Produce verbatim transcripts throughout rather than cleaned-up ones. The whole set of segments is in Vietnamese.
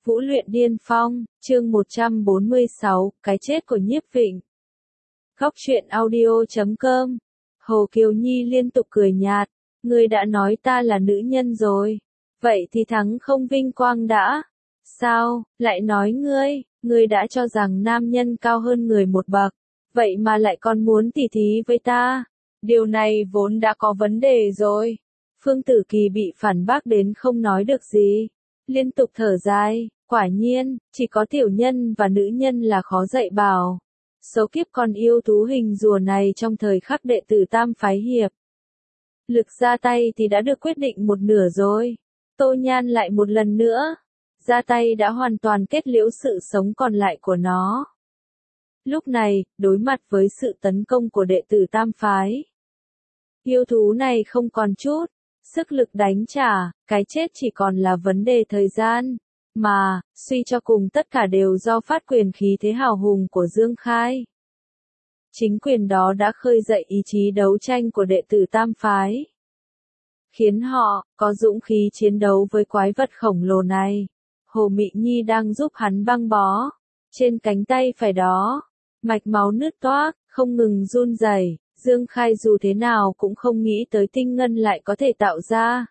Vũ luyện điên phong, chương một trăm bốn mươi sáu, cái chết của Nhiếp Vịnh. Góc truyện audio chấm com. Hồ Kiều Nhi liên tục cười nhạt, ngươi đã nói ta là nữ nhân rồi. Vậy thì thắng không vinh quang đã. Sao, lại nói ngươi, ngươi đã cho rằng nam nhân cao hơn người một bậc. Vậy mà lại còn muốn tỉ thí với ta. Điều này vốn đã có vấn đề rồi. Phương Tử Kỳ bị phản bác đến không nói được gì. Liên tục thở dài, quả nhiên, chỉ có tiểu nhân và nữ nhân là khó dạy bảo. Số kiếp con yêu thú hình rùa này trong thời khắc đệ tử tam phái hiệp. Lực ra tay thì đã được quyết định một nửa rồi. Tô Nhan lại một lần nữa. Ra tay đã hoàn toàn kết liễu sự sống còn lại của nó. Lúc này, đối mặt với sự tấn công của đệ tử tam phái. Yêu thú này không còn chút sức lực đánh trả, cái chết chỉ còn là vấn đề thời gian. Mà, suy cho cùng tất cả đều do phát quyền khí thế hào hùng của Dương Khai. Chính quyền đó đã khơi dậy ý chí đấu tranh của đệ tử tam phái. Khiến họ, có dũng khí chiến đấu với quái vật khổng lồ này. Hồ Mị Nhi đang giúp hắn băng bó. Trên cánh tay phải đó, mạch máu nứt toác, không ngừng run rẩy. Dương Khai dù thế nào cũng không nghĩ tới tinh ngân lại có thể tạo ra.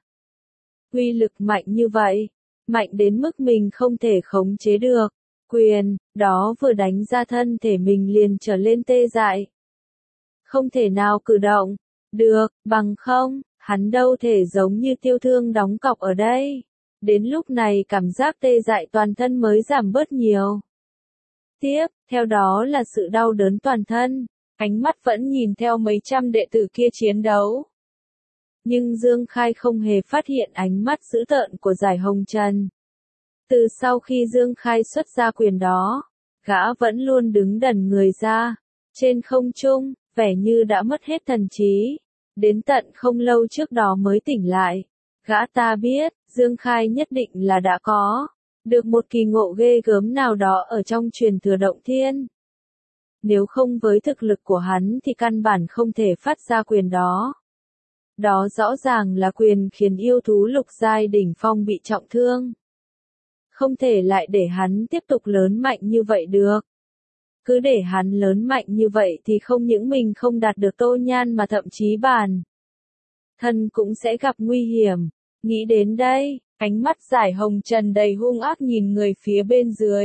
Uy lực mạnh như vậy, mạnh đến mức mình không thể khống chế được. Quyền, đó vừa đánh ra thân thể mình liền trở lên tê dại. Không thể nào cử động, được, bằng không, hắn đâu thể giống như Tiêu Thương đóng cọc ở đây. Đến lúc này cảm giác tê dại toàn thân mới giảm bớt nhiều. Tiếp, theo đó là sự đau đớn toàn thân. Ánh mắt vẫn nhìn theo mấy trăm đệ tử kia chiến đấu. Nhưng Dương Khai không hề phát hiện ánh mắt dữ tợn của Giải Hồng Trần. Từ sau khi Dương Khai xuất ra quyền đó, gã vẫn luôn đứng đần người ra, trên không trung, vẻ như đã mất hết thần trí. Đến tận không lâu trước đó mới tỉnh lại. Gã ta biết, Dương Khai nhất định là đã có được một kỳ ngộ ghê gớm nào đó ở trong truyền thừa động thiên. Nếu không với thực lực của hắn thì căn bản không thể phát ra quyền đó. Đó rõ ràng là quyền khiến yêu thú lục giai đỉnh phong bị trọng thương. Không thể lại để hắn tiếp tục lớn mạnh như vậy được. Cứ để hắn lớn mạnh như vậy thì không những mình không đạt được Tô Nhan mà thậm chí bản thân cũng sẽ gặp nguy hiểm. Nghĩ đến đây, ánh mắt Giải Hồng Trần đầy hung ác nhìn người phía bên dưới.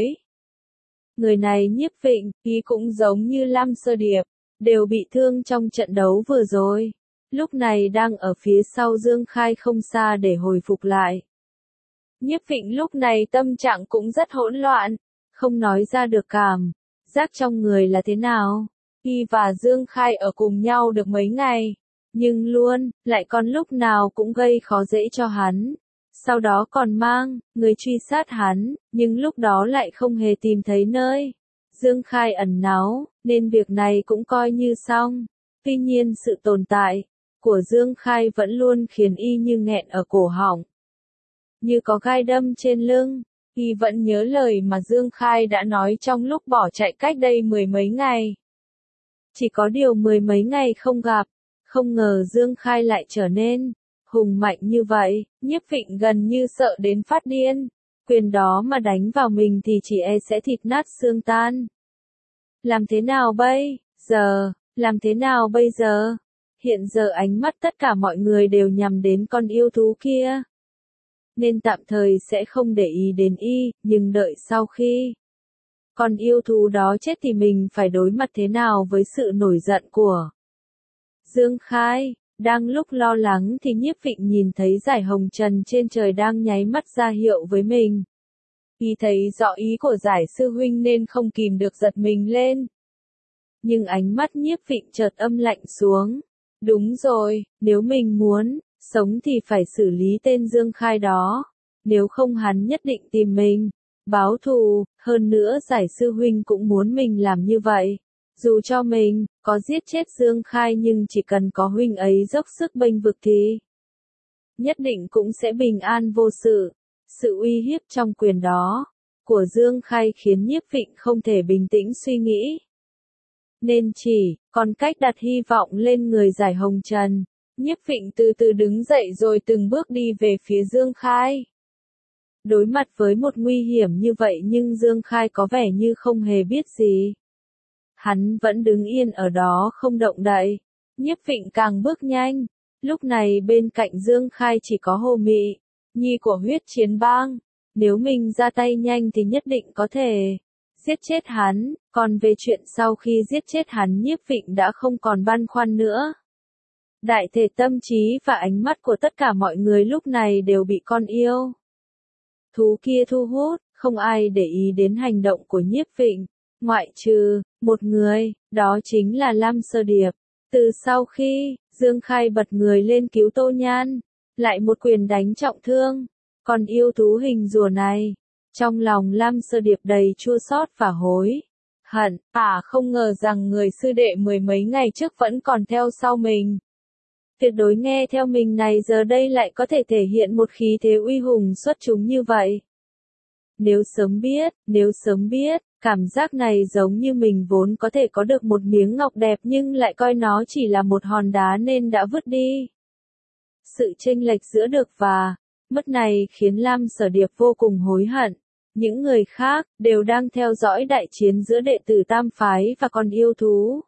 Người này Nhiếp Vịnh, ý cũng giống như Lam Sơ Điệp, đều bị thương trong trận đấu vừa rồi. Lúc này đang ở phía sau Dương Khai không xa để hồi phục lại. Nhiếp Vịnh lúc này tâm trạng cũng rất hỗn loạn, không nói ra được cảm giác trong người là thế nào. Y và Dương Khai ở cùng nhau được mấy ngày, nhưng luôn, lại còn lúc nào cũng gây khó dễ cho hắn. Sau đó còn mang người truy sát hắn, nhưng lúc đó lại không hề tìm thấy nơi Dương Khai ẩn náu, nên việc này cũng coi như xong. Tuy nhiên sự tồn tại của Dương Khai vẫn luôn khiến y như nghẹn ở cổ họng, như có gai đâm trên lưng. Y vẫn nhớ lời mà Dương Khai đã nói trong lúc bỏ chạy cách đây mười mấy ngày. Chỉ có điều mười mấy ngày không gặp, không ngờ Dương Khai lại trở nên hùng mạnh như vậy. Nhiếp Vịnh gần như sợ đến phát điên. Quyền đó mà đánh vào mình thì chỉ e sẽ thịt nát xương tan. Làm thế nào bây giờ? Làm thế nào bây giờ? Hiện giờ ánh mắt tất cả mọi người đều nhằm đến con yêu thú kia. Nên tạm thời sẽ không để ý đến y, nhưng đợi sau khi con yêu thú đó chết thì mình phải đối mặt thế nào với sự nổi giận của Dương Khai. Đang lúc lo lắng thì Nhiếp Vịnh nhìn thấy Giải Hồng Trần trên trời đang nháy mắt ra hiệu với mình. Y thấy rõ ý của Giải sư huynh nên không kìm được giật mình lên. Nhưng ánh mắt Nhiếp Vịnh chợt âm lạnh xuống. Đúng rồi, nếu mình muốn sống thì phải xử lý tên Dương Khai đó. Nếu không hắn nhất định tìm mình báo thù, hơn nữa Giải sư huynh cũng muốn mình làm như vậy. Dù cho mình có giết chết Dương Khai nhưng chỉ cần có huynh ấy dốc sức bênh vực thì nhất định cũng sẽ bình an vô sự. Sự uy hiếp trong quyền đó của Dương Khai khiến Nhiếp Vịnh không thể bình tĩnh suy nghĩ. Nên chỉ còn cách đặt hy vọng lên người Giải Hồng Trần. Nhiếp Vịnh từ từ đứng dậy rồi từng bước đi về phía Dương Khai. Đối mặt với một nguy hiểm như vậy nhưng Dương Khai có vẻ như không hề biết gì. Hắn vẫn đứng yên ở đó không động đậy. Nhiếp Vịnh càng bước nhanh. Lúc này bên cạnh Dương Khai chỉ có Hồ Mị, nhi của huyết chiến bang. Nếu mình ra tay nhanh thì nhất định có thể giết chết hắn, còn về chuyện sau khi giết chết hắn Nhiếp Vịnh đã không còn băn khoăn nữa. Đại thể tâm trí và ánh mắt của tất cả mọi người lúc này đều bị con yêu thú kia thu hút, không ai để ý đến hành động của Nhiếp Vịnh, ngoại trừ một người, đó chính là Lam Sơ Điệp. Từ sau khi Dương Khai bật người lên cứu Tô Nhan, lại một quyền đánh trọng thương, còn yêu thú hình rùa này, trong lòng Lam Sơ Điệp đầy chua xót và hối hận, à không ngờ rằng người sư đệ mười mấy ngày trước vẫn còn theo sau mình. Tuyệt đối nghe theo mình này giờ đây lại có thể thể hiện một khí thế uy hùng xuất chúng như vậy. Nếu sớm biết, nếu sớm biết, cảm giác này giống như mình vốn có thể có được một miếng ngọc đẹp nhưng lại coi nó chỉ là một hòn đá nên đã vứt đi. Sự chênh lệch giữa được và mất này khiến Lam Sở Điệp vô cùng hối hận. Những người khác đều đang theo dõi đại chiến giữa đệ tử Tam Phái và con yêu thú.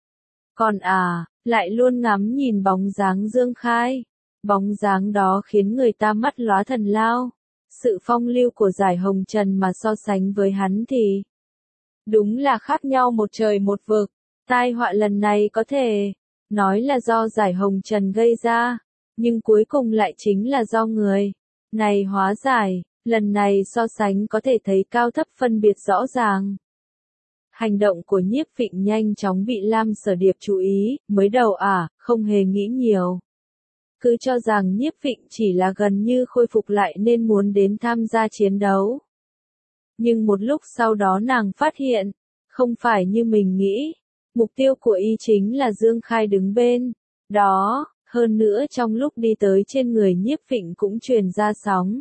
Còn à, lại luôn ngắm nhìn bóng dáng Dương Khai. Bóng dáng đó khiến người ta mắt lóa thần lao. Sự phong lưu của Giải Hồng Trần mà so sánh với hắn thì đúng là khác nhau một trời một vực. Tai họa lần này có thể nói là do Giải Hồng Trần gây ra, nhưng cuối cùng lại chính là do người này hóa giải. Lần này so sánh có thể thấy cao thấp phân biệt rõ ràng. Hành động của Nhiếp Vịnh nhanh chóng bị Lam Sở Điệp chú ý, mới đầu à, không hề nghĩ nhiều. Cứ cho rằng Nhiếp Vịnh chỉ là gần như khôi phục lại nên muốn đến tham gia chiến đấu. Nhưng một lúc sau đó nàng phát hiện, không phải như mình nghĩ, mục tiêu của y chính là Dương Khai đứng bên đó, hơn nữa trong lúc đi tới trên người Nhiếp Vịnh cũng truyền ra sóng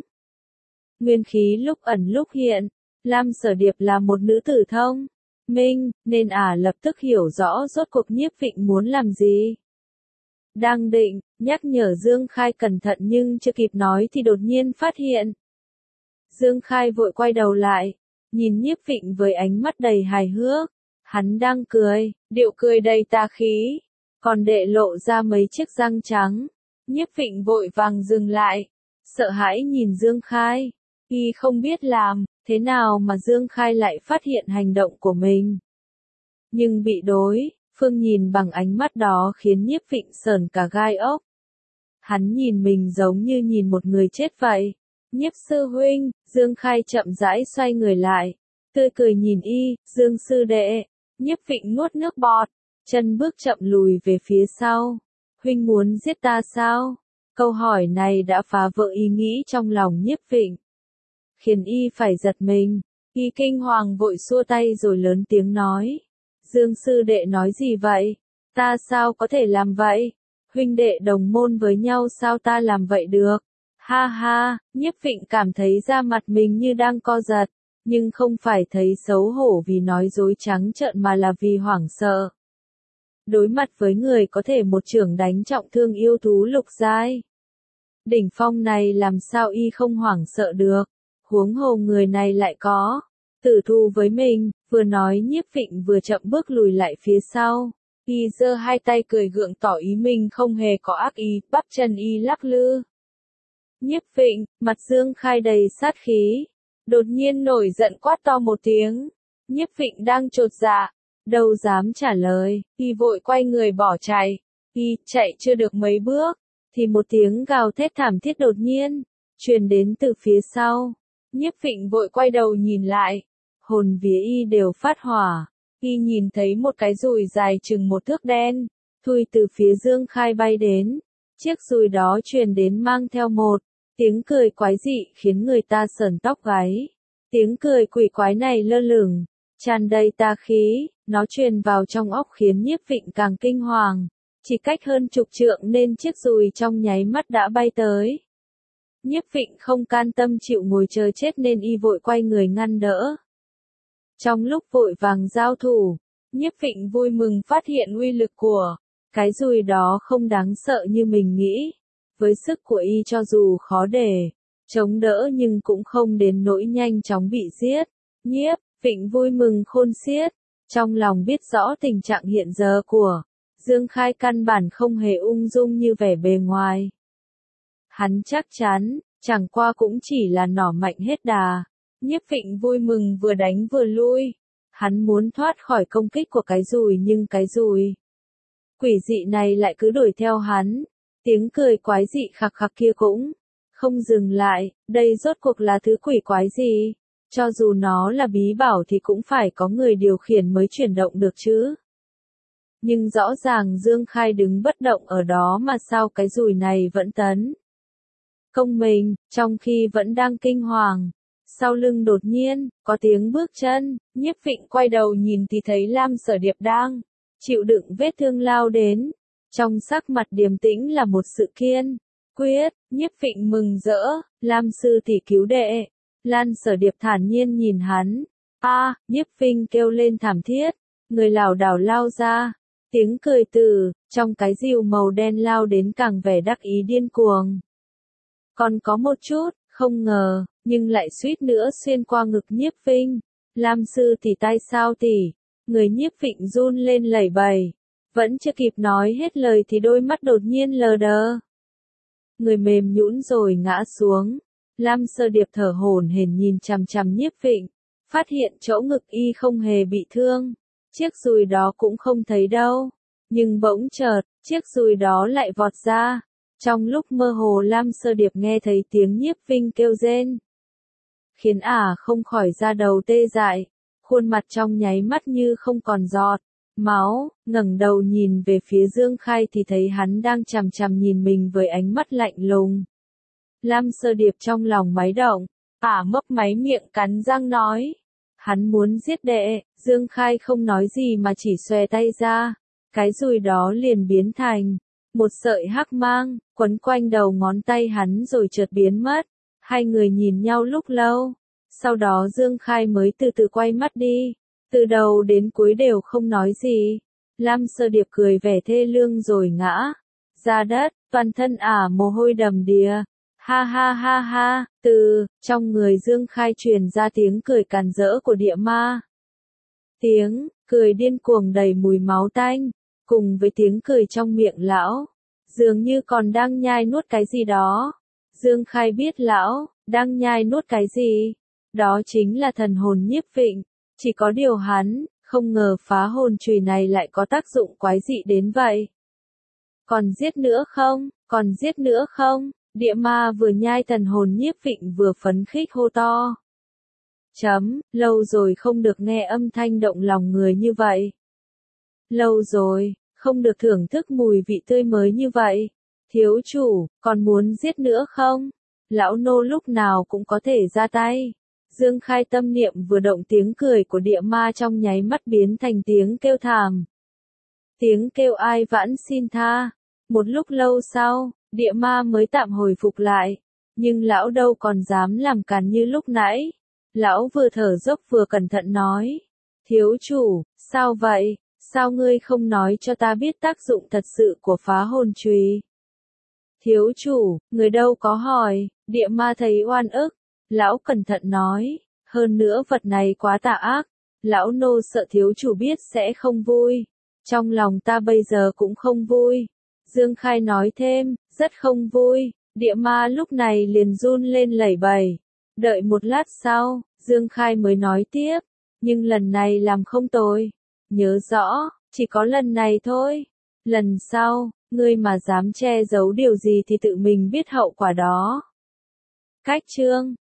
nguyên khí lúc ẩn lúc hiện. Lam Sở Điệp là một nữ tử thông minh, nên ả à lập tức hiểu rõ rốt cuộc Nhiếp Vịnh muốn làm gì. Đang định nhắc nhở Dương Khai cẩn thận nhưng chưa kịp nói thì đột nhiên phát hiện. Dương Khai vội quay đầu lại, nhìn Nhiếp Vịnh với ánh mắt đầy hài hước. Hắn đang cười, điệu cười đầy tà khí, còn để lộ ra mấy chiếc răng trắng. Nhiếp Vịnh vội vàng dừng lại, sợ hãi nhìn Dương Khai. Y không biết làm thế nào mà Dương Khai lại phát hiện hành động của mình. Nhưng bị đối phương nhìn bằng ánh mắt đó khiến Nhiếp Vịnh sởn cả gai ốc. Hắn nhìn mình giống như nhìn một người chết vậy. Nhiếp sư huynh, Dương Khai chậm rãi xoay người lại, tươi cười nhìn y, Dương sư đệ. Nhiếp Vịnh nuốt nước bọt, chân bước chậm lùi về phía sau. Huynh muốn giết ta sao? Câu hỏi này đã phá vỡ ý nghĩ trong lòng Nhiếp Vịnh, khiến y phải giật mình. Y kinh hoàng vội xua tay rồi lớn tiếng nói. Dương sư đệ nói gì vậy? Ta sao có thể làm vậy? Huynh đệ đồng môn với nhau sao ta làm vậy được? Ha ha, Nhiếp Vịnh cảm thấy da mặt mình như đang co giật, nhưng không phải thấy xấu hổ vì nói dối trắng trợn mà là vì hoảng sợ. Đối mặt với người có thể một chưởng đánh trọng thương yêu thú lục giai đỉnh phong này làm sao y không hoảng sợ được, huống hồ người này lại có tử thù với mình. Vừa nói Nhiếp Vịnh vừa chậm bước lùi lại phía sau, y giơ hai tay cười gượng tỏ ý mình không hề có ác ý, bắp chân y lắc lư. Nhiếp Vịnh, mặt Dương Khai đầy sát khí, đột nhiên nổi giận quát to một tiếng. Nhiếp Vịnh đang chột dạ, đâu dám trả lời, y vội quay người bỏ chạy. Y chạy chưa được mấy bước, thì một tiếng gào thét thảm thiết đột nhiên truyền đến từ phía sau. Nhiếp Vịnh vội quay đầu nhìn lại, hồn vía y đều phát hỏa. Y nhìn thấy một cái dùi dài chừng một thước đen, thui từ phía Dương Khai bay đến. Chiếc dùi đó truyền đến mang theo một tiếng cười quái dị khiến người ta sởn tóc gáy. Tiếng cười quỷ quái này lơ lửng, tràn đầy tà khí, nó truyền vào trong óc khiến Nhiếp Vịnh càng kinh hoàng. Chỉ cách hơn chục trượng nên chiếc dùi trong nháy mắt đã bay tới. Nhiếp Vịnh không can tâm chịu ngồi chờ chết nên y vội quay người ngăn đỡ. Trong lúc vội vàng giao thủ, Nhiếp Vịnh vui mừng phát hiện uy lực của cái dùi đó không đáng sợ như mình nghĩ. Với sức của y cho dù khó để chống đỡ nhưng cũng không đến nỗi nhanh chóng bị giết. Nhiếp Vịnh vui mừng khôn xiết, trong lòng biết rõ tình trạng hiện giờ của Dương Khai căn bản không hề ung dung như vẻ bề ngoài. Hắn chắc chắn, chẳng qua cũng chỉ là nỏ mạnh hết đà. Nhiếp Vịnh vui mừng vừa đánh vừa lui. Hắn muốn thoát khỏi công kích của cái dùi nhưng cái dùi quỷ dị này lại cứ đuổi theo hắn. Tiếng cười quái dị khặc khặc kia cũng không dừng lại, đây rốt cuộc là thứ quỷ quái gì? Cho dù nó là bí bảo thì cũng phải có người điều khiển mới chuyển động được chứ. Nhưng rõ ràng Dương Khai đứng bất động ở đó mà sao cái dùi này vẫn tấn công mình, trong khi vẫn đang kinh hoàng. Sau lưng đột nhiên, có tiếng bước chân, Nhiếp Vịnh quay đầu nhìn thì thấy Lam Sở Điệp đang chịu đựng vết thương lao đến. Trong sắc mặt điềm tĩnh là một sự kiên quyết. Nhiếp Vịnh mừng rỡ, Lam sư tỷ cứu đệ. Lan Sở Điệp thản nhiên nhìn hắn. A, à, Nhiếp Vịnh kêu lên thảm thiết, người lảo đảo lao ra. Tiếng cười từ trong cái rìu màu đen lao đến càng vẻ đắc ý điên cuồng. Còn có một chút, không ngờ, nhưng lại suýt nữa xuyên qua ngực Nhiếp Vịnh. Lam sư tỷ tay sao tỷ? Người Nhiếp Vịnh run lên lẩy bẩy. Vẫn chưa kịp nói hết lời thì đôi mắt đột nhiên lờ đờ. Người mềm nhũn rồi ngã xuống. Lam Sơ Điệp thở hổn hển nhìn chằm chằm Nhiếp Vịnh, phát hiện chỗ ngực y không hề bị thương. Chiếc dùi đó cũng không thấy đâu. Nhưng bỗng chợt, chiếc dùi đó lại vọt ra. Trong lúc mơ hồ Lam Sơ Điệp nghe thấy tiếng Nhiếp Vịnh kêu rên, khiến ả không khỏi da đầu tê dại, khuôn mặt trong nháy mắt như không còn giọt máu. Ngẩng đầu nhìn về phía Dương Khai thì thấy hắn đang chằm chằm nhìn mình với ánh mắt lạnh lùng. Lam Sơ Điệp trong lòng máy động, ả mấp máy miệng cắn răng nói, hắn muốn giết đệ. Dương Khai không nói gì mà chỉ xòe tay ra, cái dùi đó liền biến thành một sợi hắc mang, quấn quanh đầu ngón tay hắn rồi chợt biến mất. Hai người nhìn nhau lúc lâu, sau đó Dương Khai mới từ từ quay mắt đi, từ đầu đến cuối đều không nói gì. Lam Sơ Điệp cười vẻ thê lương rồi ngã ra đất, toàn thân ả mồ hôi đầm đìa. Ha ha ha ha, từ trong người Dương Khai truyền ra tiếng cười càn rỡ của địa ma. Tiếng cười điên cuồng đầy mùi máu tanh, cùng với tiếng cười trong miệng lão, dường như còn đang nhai nuốt cái gì đó. Dương Khai biết lão đang nhai nuốt cái gì, đó chính là thần hồn Nhiếp Vịnh. Chỉ có điều hắn không ngờ phá hồn chùy này lại có tác dụng quái dị đến vậy. Còn giết nữa không? Còn giết nữa không? Địa ma vừa nhai thần hồn Nhiếp Vịnh vừa phấn khích hô to. Chấm, lâu rồi không được nghe âm thanh động lòng người như vậy. Lâu rồi, không được thưởng thức mùi vị tươi mới như vậy. Thiếu chủ, còn muốn giết nữa không? Lão nô lúc nào cũng có thể ra tay. Dương Khai tâm niệm vừa động, tiếng cười của địa ma trong nháy mắt biến thành tiếng kêu thảm. Tiếng kêu ai vãn xin tha. Một lúc lâu sau, địa ma mới tạm hồi phục lại. Nhưng lão đâu còn dám làm càn như lúc nãy. Lão vừa thở dốc vừa cẩn thận nói. Thiếu chủ, sao vậy? Sao ngươi không nói cho ta biết tác dụng thật sự của phá hồn chùy? Thiếu chủ, người đâu có hỏi. Địa ma thấy oan ức. Lão cẩn thận nói. Hơn nữa vật này quá tà ác. Lão nô sợ thiếu chủ biết sẽ không vui. Trong lòng ta bây giờ cũng không vui. Dương Khai nói thêm, rất không vui. Địa ma lúc này liền run lên lẩy bẩy. Đợi một lát sau, Dương Khai mới nói tiếp. Nhưng lần này làm không tồi. Nhớ rõ, chỉ có lần này thôi. Lần sau, ngươi mà dám che giấu điều gì thì tự mình biết hậu quả đó. Cách chương